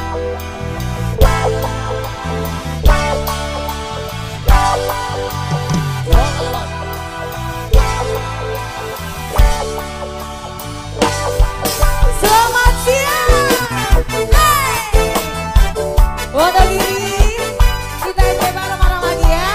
Selamat siang. Hey. Wonogiri, kita enjoy bareng-bareng lagi ya.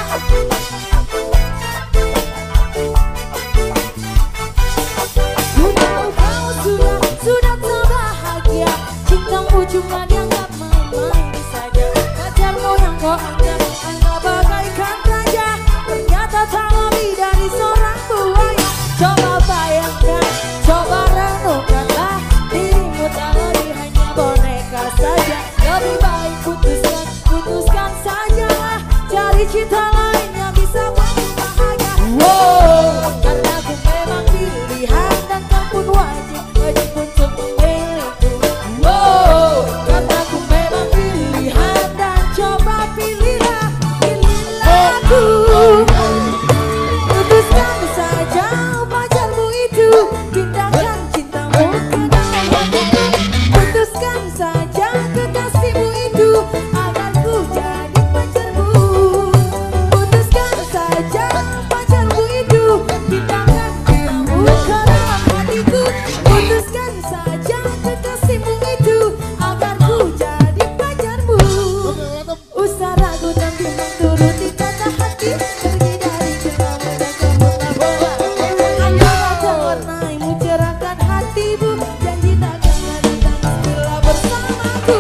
Sudah tak bahagia, cintamu cuma dianggap main-main saja. Pacarmu yang kau anggap bagaikan raja, ternyata tak lebih dari seorang buaya. Coba bayangkan, coba renungkanlah, dirimu tak lebih hanya boneka saja. Lebih baik putuskan saja, cari cinta lain yang bisa buatmu bahagia. Wow, karena aku memang pilihan dan kau pun wajib untuk memilihku. Wow, karena aku memang pilihan dan coba pilihlah aku. Putuskan saja pacarmu itu, pindahkan cintamu ke dalam hatiku. Putuskan saja kekasihmu itu, agar ku jadi pacarmu. Putuskan saja pacarmu itu, pindahkan cintamu ke dalam hatiku. Putuskan saja kekasihmu itu, agar ku jadi pacarmu. Usah ragu dan bimbang turuti kata hati, pergi dari cintamu dan kaburlah bola. Ayolah warnaimu, cerahkan hatimu, janji takkan lagi tangis bila bersamaku.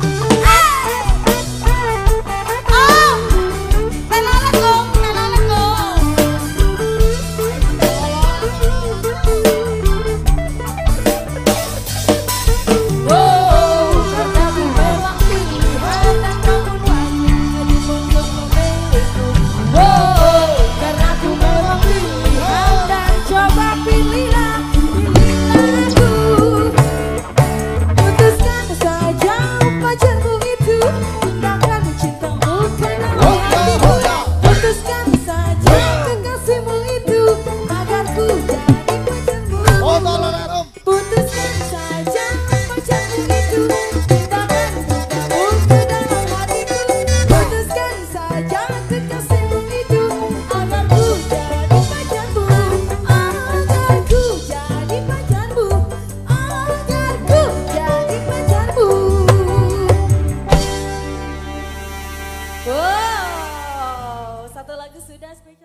Karena aku memang pilihan dan kau pun wajib untuk memilihku. Karena aku memang pilihan dan coba pilihlah aku. Putuskan saja pacarmu itu, pindahkan cintamu ke dalam hatiku. Putuskan saja kekasihmu itu, agar ku jadi pacarmu. Putuskan saja pacarmu itu, pindahkan cintamu ke dalam hatiku. Putuskan saja kekasihmu itu, agar ku jadi pacarmu. Agar ku jadi pacarmu. Agar ku jadi pacarmu. Wow, satu lagu sudah spesial.